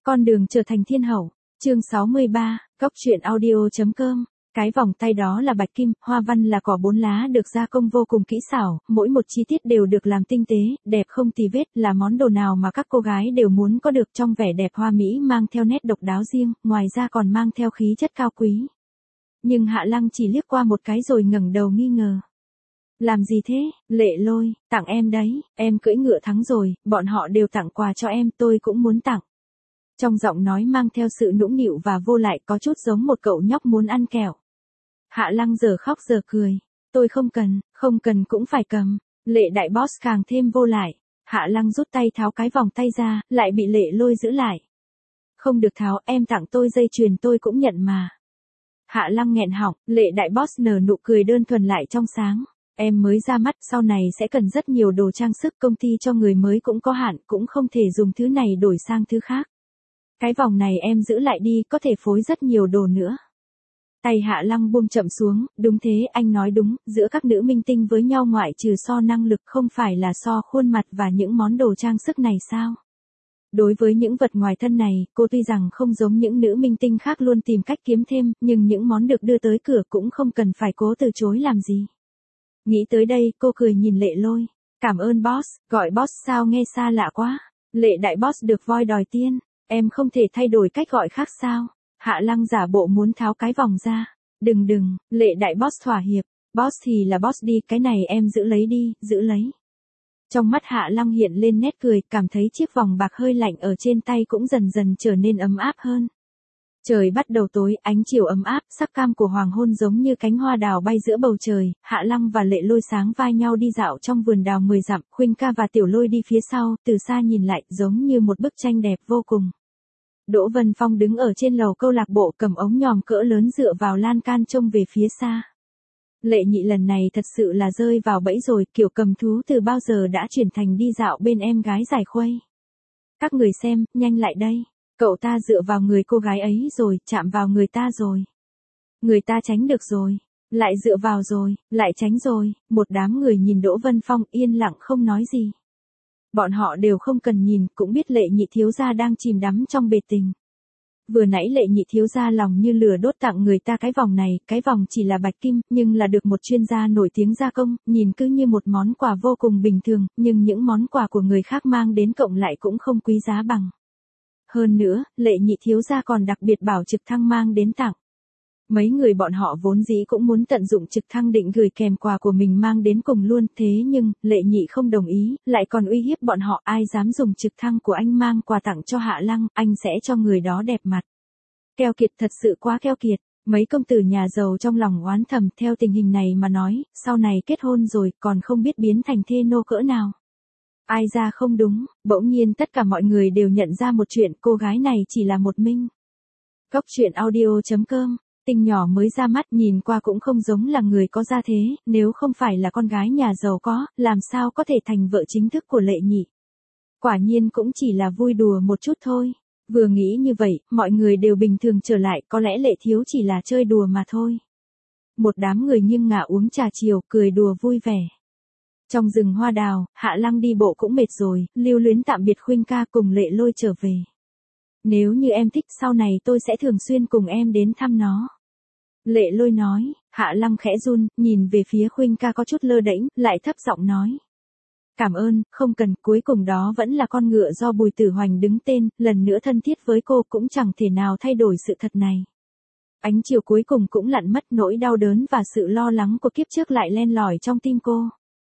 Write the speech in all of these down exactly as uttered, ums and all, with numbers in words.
Con đường trở thành thiên hậu, chương sáu mươi ba, góc truyện audio chấm com. Cái vòng tay đó là bạch kim, hoa văn là cỏ bốn lá được gia công vô cùng kỹ xảo, mỗi một chi tiết đều được làm tinh tế, đẹp không tì vết, là món đồ nào mà các cô gái đều muốn có được, trong vẻ đẹp hoa mỹ mang theo nét độc đáo riêng, ngoài ra còn mang theo khí chất cao quý. Nhưng Hạ Lăng chỉ liếc qua một cái rồi ngẩng đầu nghi ngờ. Làm gì thế, Lệ Lôi, tặng em đấy, em cưỡi ngựa thắng rồi, bọn họ đều tặng quà cho em, tôi cũng muốn tặng. Trong giọng nói mang theo sự nũng nịu và vô lại, có chút giống một cậu nhóc muốn ăn kẹo. Hạ Lăng giờ khóc giờ cười. Tôi không cần, không cần cũng phải cầm. Lệ đại boss càng thêm vô lại. Hạ Lăng rút tay tháo cái vòng tay ra, lại bị Lệ Lôi giữ lại. Không được tháo, em tặng tôi dây chuyền tôi cũng nhận mà. Hạ Lăng nghẹn họng, Lệ đại boss nở nụ cười đơn thuần lại trong sáng. Em mới ra mắt, sau này sẽ cần rất nhiều đồ trang sức, công ty cho người mới cũng có hạn, cũng không thể dùng thứ này đổi sang thứ khác. Cái vòng này em giữ lại đi, có thể phối rất nhiều đồ nữa. Tay Hạ Lăng buông chậm xuống, đúng thế, anh nói đúng, giữa các nữ minh tinh với nhau ngoại trừ so năng lực không phải là so khuôn mặt và những món đồ trang sức này sao? Đối với những vật ngoài thân này, cô tuy rằng không giống những nữ minh tinh khác luôn tìm cách kiếm thêm, nhưng những món được đưa tới cửa cũng không cần phải cố từ chối làm gì. Nghĩ tới đây, cô cười nhìn Lệ Lôi. Cảm ơn boss, gọi boss sao nghe xa lạ quá. Lệ đại boss được voi đòi tiên. Em không thể thay đổi cách gọi khác sao? Hạ Lăng giả bộ muốn tháo cái vòng ra. Đừng đừng, Lệ đại boss thỏa hiệp. Boss thì là boss đi, cái này em giữ lấy đi, giữ lấy. Trong mắt Hạ Lăng hiện lên nét cười, cảm thấy chiếc vòng bạc hơi lạnh ở trên tay cũng dần dần trở nên ấm áp hơn. Trời bắt đầu tối, ánh chiều ấm áp, sắc cam của hoàng hôn giống như cánh hoa đào bay giữa bầu trời. Hạ Lăng và Lệ Lôi sáng vai nhau đi dạo trong vườn đào mười dặm, Khuynh Ca và Tiểu Lôi đi phía sau, từ xa nhìn lại giống như một bức tranh đẹp vô cùng. Đỗ Vân Phong đứng ở trên lầu câu lạc bộ cầm ống nhòm cỡ lớn dựa vào lan can trông về phía xa. Lệ Nhị lần này thật sự là rơi vào bẫy rồi, kiểu cầm thú từ bao giờ đã chuyển thành đi dạo bên em gái giải khuây. Các người xem, nhanh lại đây. Cậu ta dựa vào người cô gái ấy rồi, chạm vào người ta rồi. Người ta tránh được rồi, lại dựa vào rồi, lại tránh rồi, một đám người nhìn Đỗ Vân Phong yên lặng không nói gì. Bọn họ đều không cần nhìn, cũng biết Lệ Nhị thiếu gia đang chìm đắm trong bề tình. Vừa nãy Lệ Nhị thiếu gia lòng như lửa đốt tặng người ta cái vòng này, cái vòng chỉ là bạch kim, nhưng là được một chuyên gia nổi tiếng gia công, nhìn cứ như một món quà vô cùng bình thường, nhưng những món quà của người khác mang đến cộng lại cũng không quý giá bằng. Hơn nữa, Lệ Nhị thiếu gia còn đặc biệt bảo trực thăng mang đến tặng. Mấy người bọn họ vốn dĩ cũng muốn tận dụng trực thăng định gửi kèm quà của mình mang đến cùng luôn, thế nhưng, Lệ Nhị không đồng ý, lại còn uy hiếp bọn họ, ai dám dùng trực thăng của anh mang quà tặng cho Hạ Lăng, anh sẽ cho người đó đẹp mặt. Keo kiệt, thật sự quá keo kiệt. Mấy công tử nhà giàu trong lòng oán thầm, theo tình hình này mà nói, sau này kết hôn rồi, còn không biết biến thành thê nô cỡ nào. Ai ra không đúng, bỗng nhiên tất cả mọi người đều nhận ra một chuyện, cô gái này chỉ là một minh. Góc truyện audio chấm com. Tinh nhỏ mới ra mắt, nhìn qua cũng không giống là người có gia thế, nếu không phải là con gái nhà giàu có, làm sao có thể thành vợ chính thức của Lệ Nhị. Quả nhiên cũng chỉ là vui đùa một chút thôi. Vừa nghĩ như vậy, mọi người đều bình thường trở lại, có lẽ Lệ thiếu chỉ là chơi đùa mà thôi. Một đám người nghiêng ngả uống trà chiều, cười đùa vui vẻ. Trong rừng hoa đào, Hạ Lăng đi bộ cũng mệt rồi, lưu luyến tạm biệt Khuynh Ca cùng Lệ Lôi trở về. Nếu như em thích, sau này tôi sẽ thường xuyên cùng em đến thăm nó. Lệ Lôi nói. Hạ Lăng khẽ run, nhìn về phía Khuynh Ca có chút lơ đễnh, lại thấp giọng nói. Cảm ơn, không cần, cuối cùng đó vẫn là con ngựa do Bùi Tử Hoành đứng tên, lần nữa thân thiết với cô cũng chẳng thể nào thay đổi sự thật này. Ánh chiều cuối cùng cũng lặn mất, nỗi đau đớn và sự lo lắng của kiếp trước lại len lỏi trong tim cô.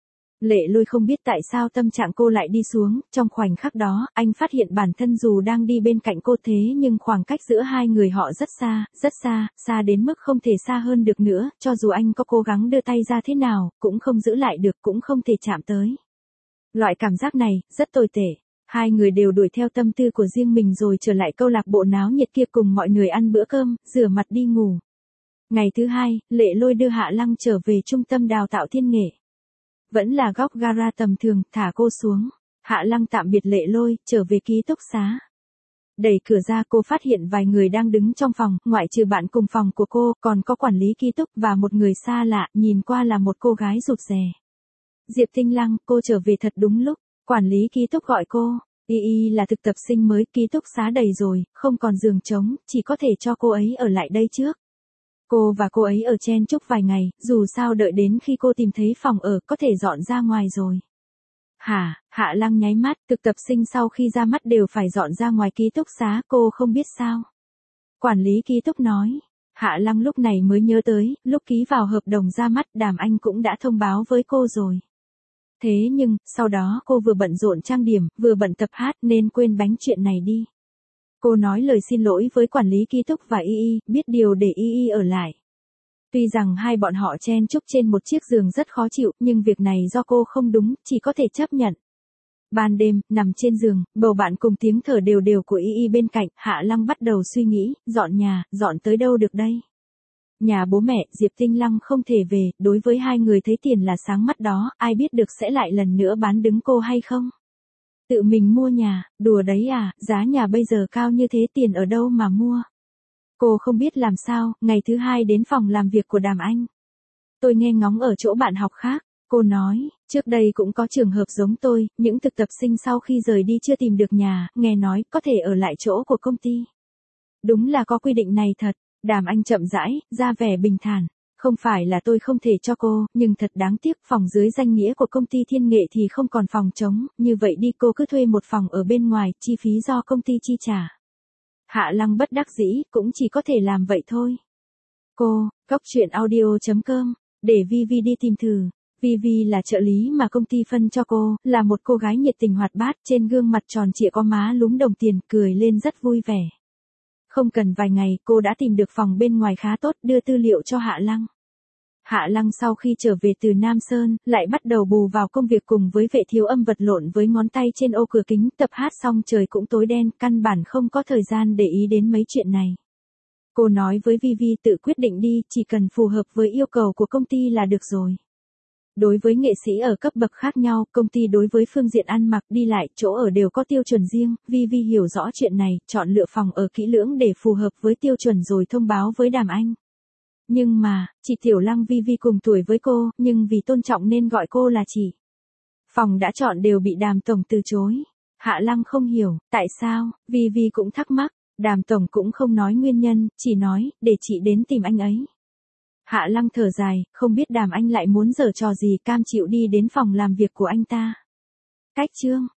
Lệ Lôi không biết tại sao tâm trạng cô lại đi xuống, trong khoảnh khắc đó, anh phát hiện bản thân dù đang đi bên cạnh cô thế nhưng khoảng cách giữa hai người họ rất xa, rất xa, xa đến mức không thể xa hơn được nữa, cho dù anh có cố gắng đưa tay ra thế nào, cũng không giữ lại được, cũng không thể chạm tới. Loại cảm giác này, rất tồi tệ. Hai người đều đuổi theo tâm tư của riêng mình rồi trở lại câu lạc bộ náo nhiệt kia cùng mọi người ăn bữa cơm, rửa mặt đi ngủ. Ngày thứ hai, Lệ Lôi đưa Hạ Lăng trở về trung tâm đào tạo thiên nghệ. Vẫn là góc gara tầm thường, thả cô xuống. Hạ Lăng tạm biệt Lệ Lôi, trở về ký túc xá. Đẩy cửa ra cô phát hiện vài người đang đứng trong phòng, ngoại trừ bạn cùng phòng của cô, còn có quản lý ký túc và một người xa lạ, nhìn qua là một cô gái rụt rè. Diệp Tinh Lăng, cô trở về thật đúng lúc, quản lý ký túc gọi cô. Y Y là thực tập sinh mới, ký túc xá đầy rồi, không còn giường trống, chỉ có thể cho cô ấy ở lại đây trước. Cô và cô ấy ở chen chúc vài ngày, dù sao đợi đến khi cô tìm thấy phòng ở, có thể dọn ra ngoài rồi. Hả, Hạ Lăng nháy mắt, thực tập sinh sau khi ra mắt đều phải dọn ra ngoài ký túc xá, cô không biết sao. Quản lý ký túc nói. Hạ Lăng lúc này mới nhớ tới, lúc ký vào hợp đồng ra mắt, Đàm Anh cũng đã thông báo với cô rồi. Thế nhưng, sau đó cô vừa bận rộn trang điểm, vừa bận tập hát nên quên bánh chuyện này đi. Cô nói lời xin lỗi với quản lý ký túc và Y Y, biết điều để Y Y ở lại. Tuy rằng hai bọn họ chen chúc trên một chiếc giường rất khó chịu, nhưng việc này do cô không đúng, chỉ có thể chấp nhận. Ban đêm, nằm trên giường, bầu bạn cùng tiếng thở đều đều của Y Y bên cạnh, Hạ Lăng bắt đầu suy nghĩ, dọn nhà, dọn tới đâu được đây? Nhà bố mẹ, Diệp Tinh Lăng không thể về, đối với hai người thấy tiền là sáng mắt đó, ai biết được sẽ lại lần nữa bán đứng cô hay không? Tự mình mua nhà, đùa đấy à, giá nhà bây giờ cao như thế tiền ở đâu mà mua? Cô không biết làm sao, ngày thứ hai đến phòng làm việc của Đàm Anh. Tôi nghe ngóng ở chỗ bạn học khác, cô nói, trước đây cũng có trường hợp giống tôi, những thực tập sinh sau khi rời đi chưa tìm được nhà, nghe nói có thể ở lại chỗ của công ty. Đúng là có quy định này thật, Đàm Anh chậm rãi, ra vẻ bình thản. Không phải là tôi không thể cho cô, nhưng thật đáng tiếc phòng dưới danh nghĩa của công ty Thiên Nghệ thì không còn phòng trống, như vậy đi cô cứ thuê một phòng ở bên ngoài, chi phí do công ty chi trả. Hạ Lăng bất đắc dĩ, cũng chỉ có thể làm vậy thôi. Cô, cóc truyện audio chấm com, để Vivi đi tìm thử. Vivi là trợ lý mà công ty phân cho cô, là một cô gái nhiệt tình hoạt bát, trên gương mặt tròn trịa có má lúm đồng tiền, cười lên rất vui vẻ. Không cần vài ngày, cô đã tìm được phòng bên ngoài khá tốt, đưa tư liệu cho Hạ Lăng. Hạ Lăng sau khi trở về từ Nam Sơn, lại bắt đầu bù vào công việc cùng với Vệ Thiếu Âm vật lộn với ngón tay trên ô cửa kính, tập hát xong trời cũng tối đen, căn bản không có thời gian để ý đến mấy chuyện này. Cô nói với Vivi tự quyết định đi, chỉ cần phù hợp với yêu cầu của công ty là được rồi. Đối với nghệ sĩ ở cấp bậc khác nhau, công ty đối với phương diện ăn mặc đi lại, chỗ ở đều có tiêu chuẩn riêng, Vivi hiểu rõ chuyện này, chọn lựa phòng ở kỹ lưỡng để phù hợp với tiêu chuẩn rồi thông báo với Đàm Anh. Nhưng mà, chị Tiểu Lăng Vivi cùng tuổi với cô, nhưng vì tôn trọng nên gọi cô là chị. Phòng đã chọn đều bị Đàm Tổng từ chối. Hạ Lăng không hiểu, tại sao, Vivi cũng thắc mắc, Đàm Tổng cũng không nói nguyên nhân, chỉ nói, để chị đến tìm anh ấy. Hạ Lăng thở dài, không biết Đàm Anh lại muốn giở trò gì, cam chịu đi đến phòng làm việc của anh ta. Cách chương